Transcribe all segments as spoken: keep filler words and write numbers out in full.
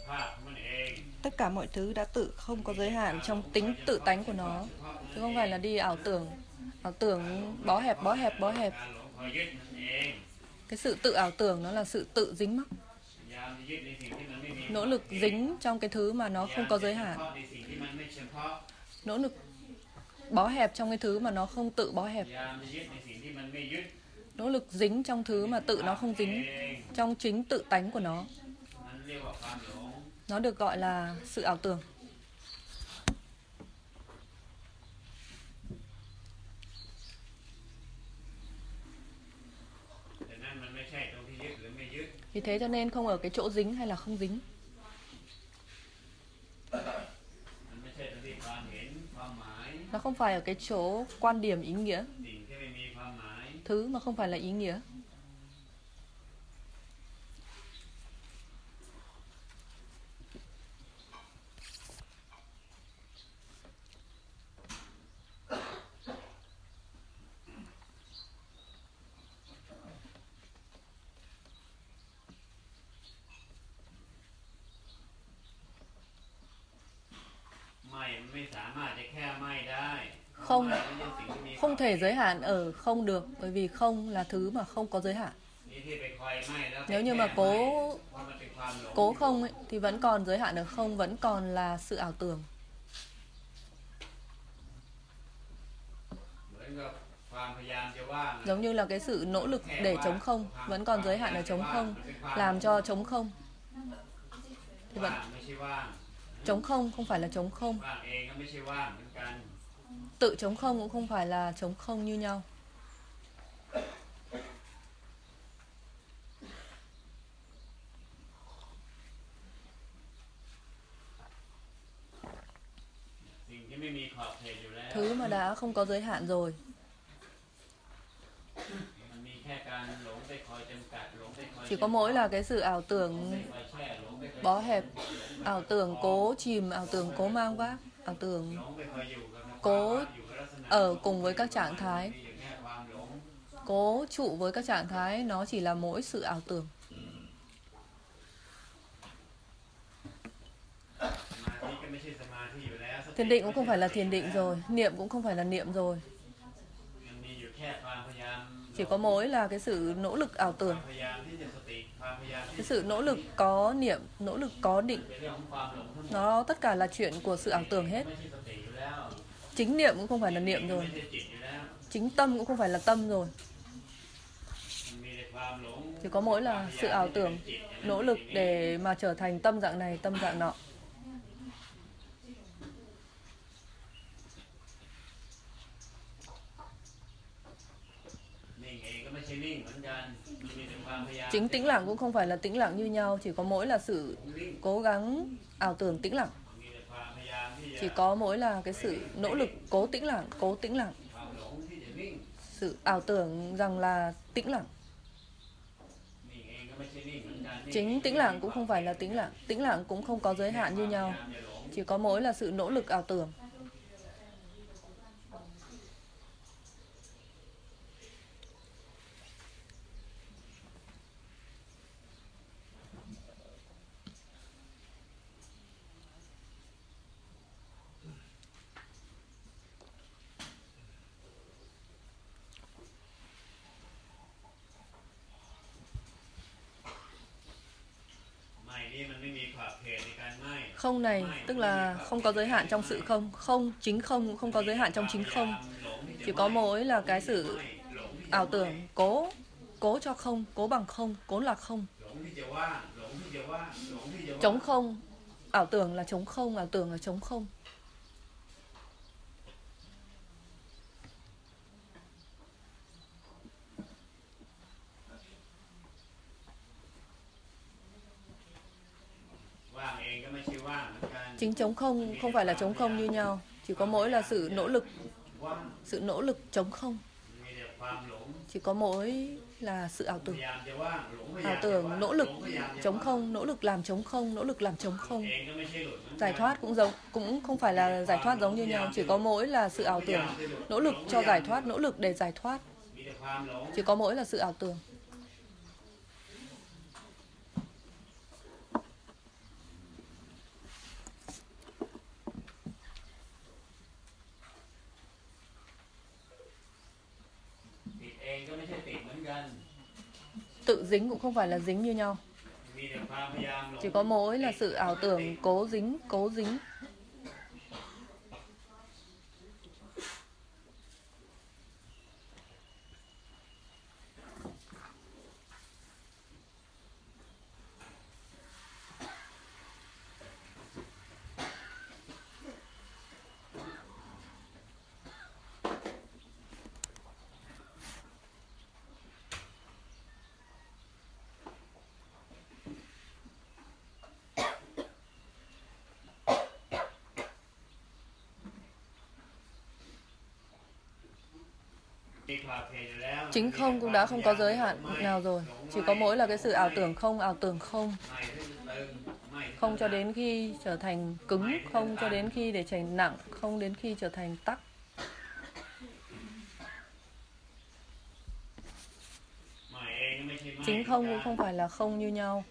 Tất cả mọi thứ đã tự không có giới hạn trong tính tự tánh của nó, chứ không phải là đi ảo tưởng. Ảo tưởng bó hẹp, bó hẹp, bó hẹp. Cái sự tự ảo tưởng nó là sự tự dính mắc. Nỗ lực dính trong cái thứ mà nó không có giới hạn. Nỗ lực bó hẹp trong cái thứ mà nó không tự bó hẹp. Nỗ lực dính trong thứ mà tự nó không dính, trong chính tự tánh của nó. Nó được gọi là sự ảo tưởng. Vì thế cho nên không ở cái chỗ dính hay là không dính. Nó không phải ở cái chỗ quan điểm ý nghĩa. Thứ mà không phải là ý nghĩa. Không, không thể giới hạn ở không được, bởi vì không là thứ mà không có giới hạn. Nếu như mà cố cố không ấy, thì vẫn còn giới hạn ở không, vẫn còn là sự ảo tưởng. Giống như là cái sự nỗ lực để chống không, vẫn còn giới hạn ở chống không, làm cho chống không. Thì vẫn chống không không phải là chống không. Tự chống không cũng không phải là chống không như nhau. Thứ mà đã không có giới hạn rồi. Chỉ có mỗi là cái sự ảo tưởng bó hẹp, ảo tưởng cố chìm, ảo tưởng cố mang vác, ảo tưởng cố ở cùng với các trạng thái, cố trụ với các trạng thái, nó chỉ là mỗi sự ảo tưởng. Thiền định cũng không phải là thiền định rồi, niệm cũng không phải là niệm rồi. Chỉ có mỗi là cái sự nỗ lực ảo tưởng. Cái sự nỗ lực có niệm, nỗ lực có định, nó tất cả là chuyện của sự ảo tưởng hết. Chính niệm cũng không phải là niệm rồi. Chính tâm cũng không phải là tâm rồi. Chỉ có mỗi là sự ảo tưởng, nỗ lực để mà trở thành tâm dạng này, tâm dạng nọ. Chính tĩnh lặng cũng không phải là tĩnh lặng như nhau, chỉ có mỗi là sự cố gắng ảo tưởng tĩnh lặng. Chỉ có mỗi là cái sự nỗ lực cố tĩnh lặng, cố tĩnh lặng. Sự ảo tưởng rằng là tĩnh lặng. Chính tĩnh lặng cũng không phải là tĩnh lặng, tĩnh lặng cũng không có giới hạn như nhau. Chỉ có mỗi là sự nỗ lực ảo tưởng. Không này, tức là không có giới hạn trong sự không. Không, chính không cũng không có giới hạn trong chính không. Chỉ có mỗi là cái sự ảo tưởng cố, cố cho không, cố bằng không, cố là không. Trống không, ảo tưởng là trống không, ảo tưởng là trống không. Chính trống không không phải là trống không như nhau. Chỉ có mỗi là sự nỗ lực, sự nỗ lực trống không. Chỉ có mỗi là sự ảo tưởng. Ảo tưởng nỗ lực trống không, nỗ lực làm trống không, nỗ lực làm trống không. Giải thoát cũng giống, cũng không phải là giải thoát giống như nhau. Chỉ có mỗi là sự ảo tưởng, nỗ lực cho giải thoát, nỗ lực để giải thoát. Chỉ có mỗi là sự ảo tưởng. tự dính cũng không phải là dính như nhau. Chỉ có mỗi là sự ảo tưởng cố dính, cố dính. Chính không cũng đã không có giới hạn nào rồi. Chỉ có mỗi là cái sự ảo tưởng không, ảo tưởng không. Không cho đến khi trở thành cứng, không cho đến khi để trở nặng, không đến khi trở thành tắc. Chính không cũng không phải là không như nhau.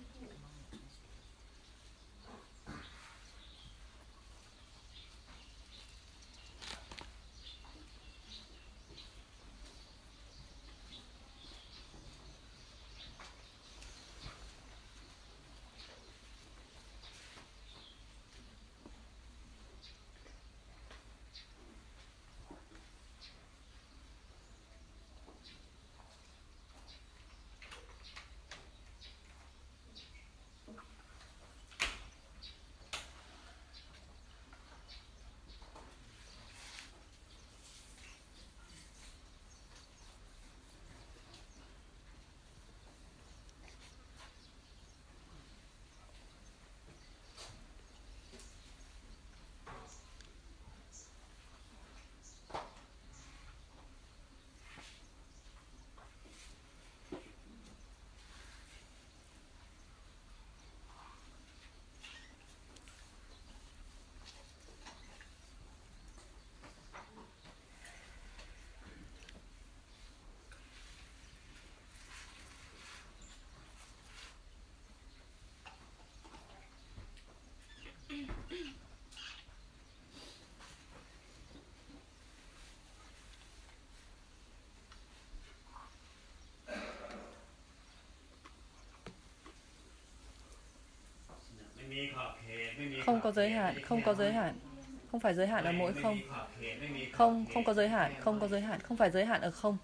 Không có giới hạn, không có giới hạn. Không phải giới hạn ở mỗi không. Không, không có giới hạn, không có giới hạn, không phải giới hạn ở không.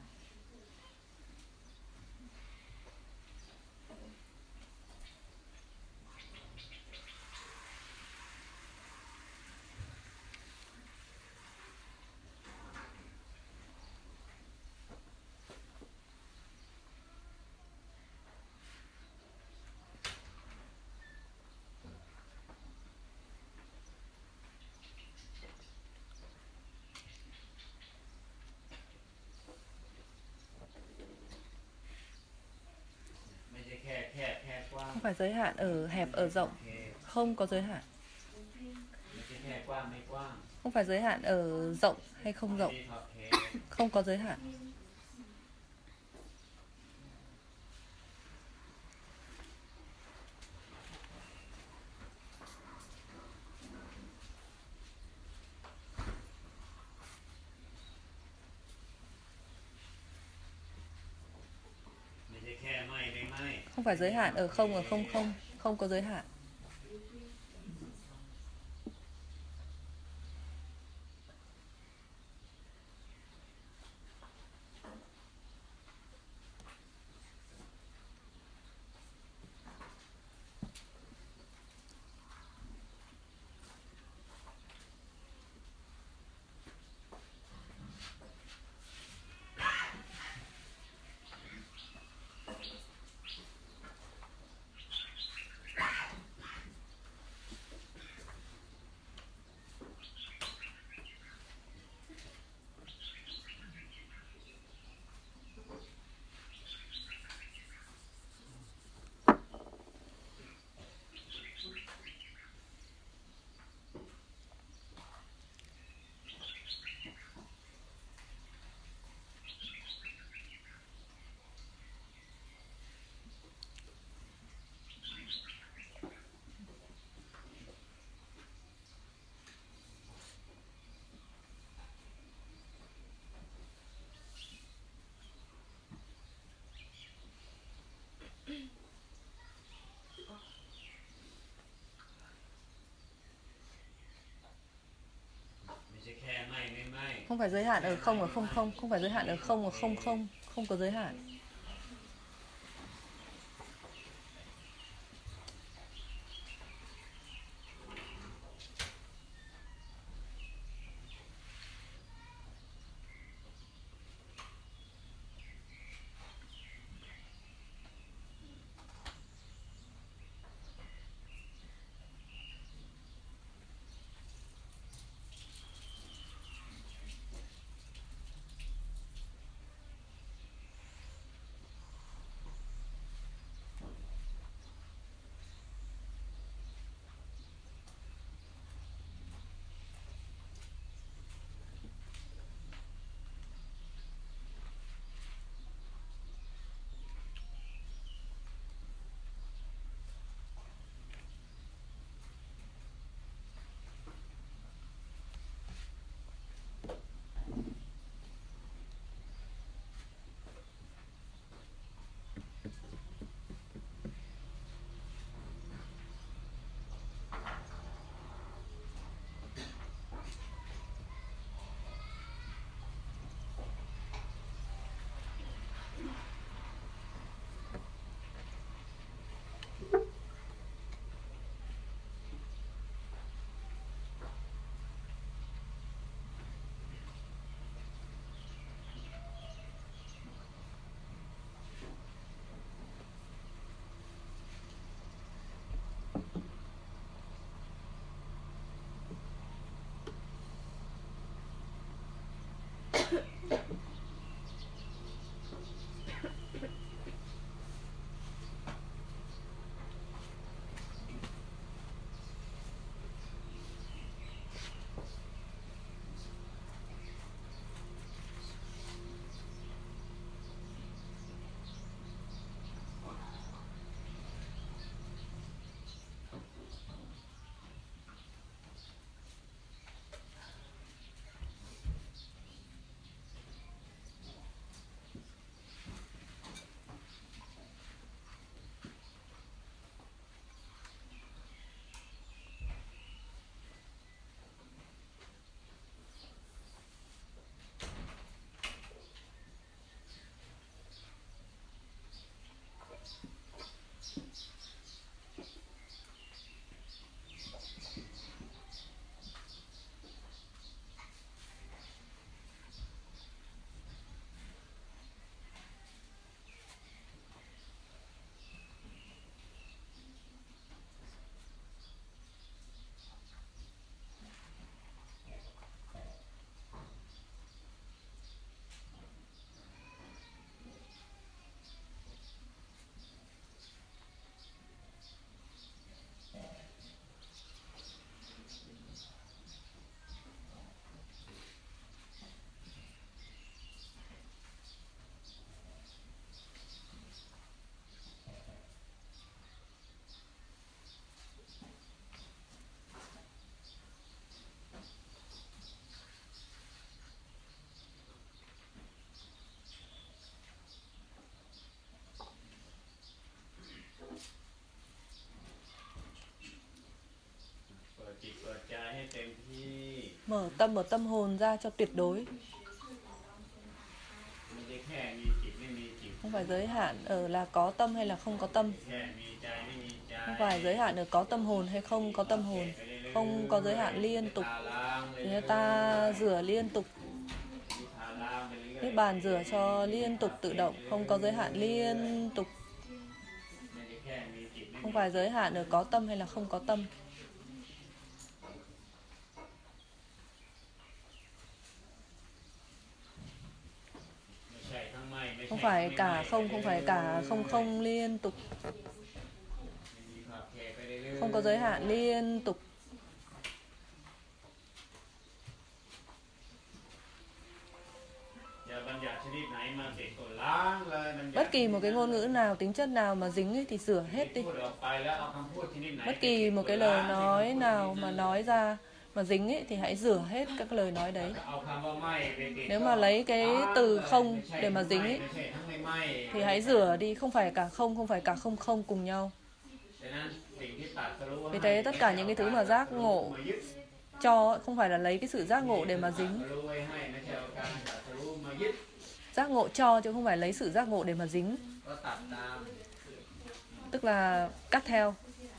Không phải giới hạn ở hẹp, ở rộng. Không có giới hạn. Không phải giới hạn ở rộng hay không rộng. Không có giới hạn. Không phải giới hạn ở không, ở không không. Không có giới hạn. Không phải giới hạn ở không ở không không, không phải giới hạn ở không ở không không, không có giới hạn. Mở tâm mở tâm hồn ra cho tuyệt đối. Không phải giới hạn ở là có tâm hay là không có tâm. Không phải giới hạn ở có tâm hồn hay không có tâm hồn. Không có giới hạn liên tục. Thì ta rửa liên tục. Niết bàn rửa cho liên tục tự động. Không có giới hạn liên tục. Không phải giới hạn ở có tâm hay là không có tâm. Không phải cả không, không phải cả không không liên tục. Không có giới hạn liên tục. Bất kỳ một cái ngôn ngữ nào, tính chất nào mà dính ấy thì sửa hết đi. Bất kỳ một cái lời nói nào mà nói ra mà dính ấy thì hãy rửa hết các lời nói đấy. Nếu mà lấy cái từ không để mà dính ấy thì hãy rửa đi. Không phải cả không, không phải cả không không cùng nhau. Vì thế tất cả những cái thứ mà giác ngộ cho không phải là lấy cái sự giác ngộ để mà dính. Giác ngộ cho chứ không phải lấy sự giác ngộ để mà dính. Tức là cắt theo.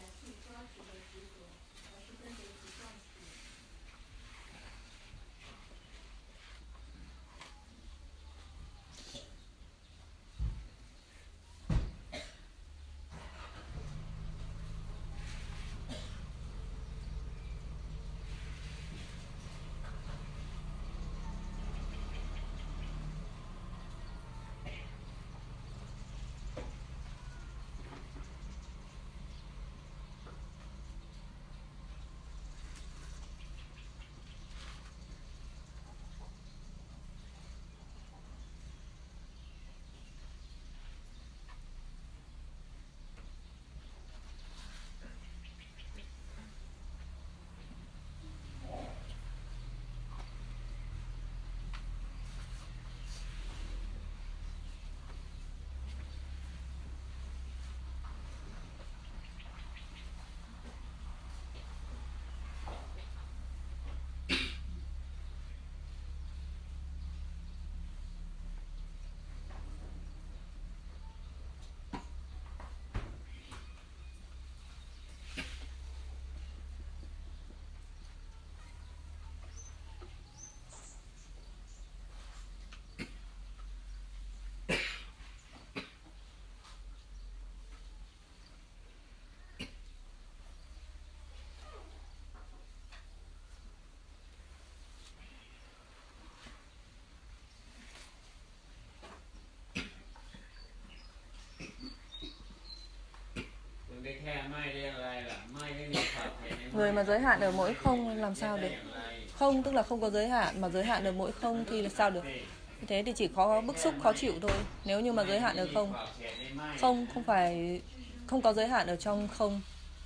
Người mà giới hạn ở mỗi không làm sao được? Không tức là không có giới hạn, mà giới hạn ở mỗi không thì là sao được? Thế thì chỉ có bức xúc khó chịu thôi. Nếu như mà giới hạn ở không, không không phải không có giới hạn ở trong không.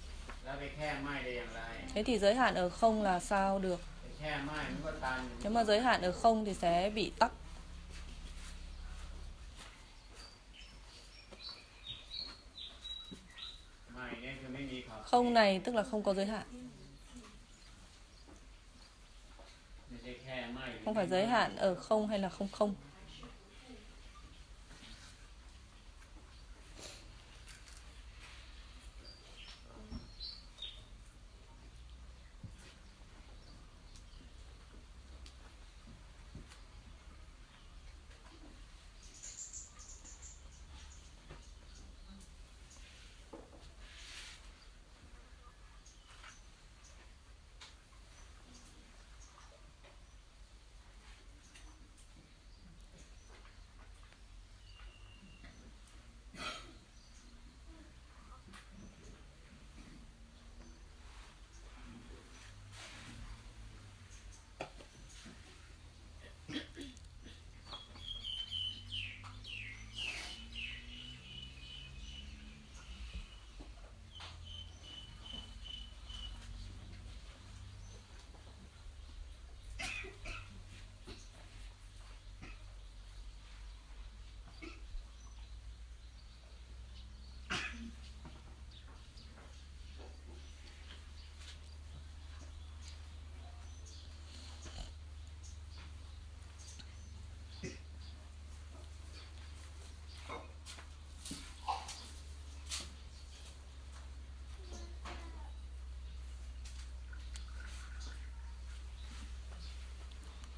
Thế thì giới hạn ở không là sao được? Nếu mà giới hạn ở không thì sẽ bị tắc. Không này tức là không có giới hạn. Không phải giới hạn ở không hay là không không.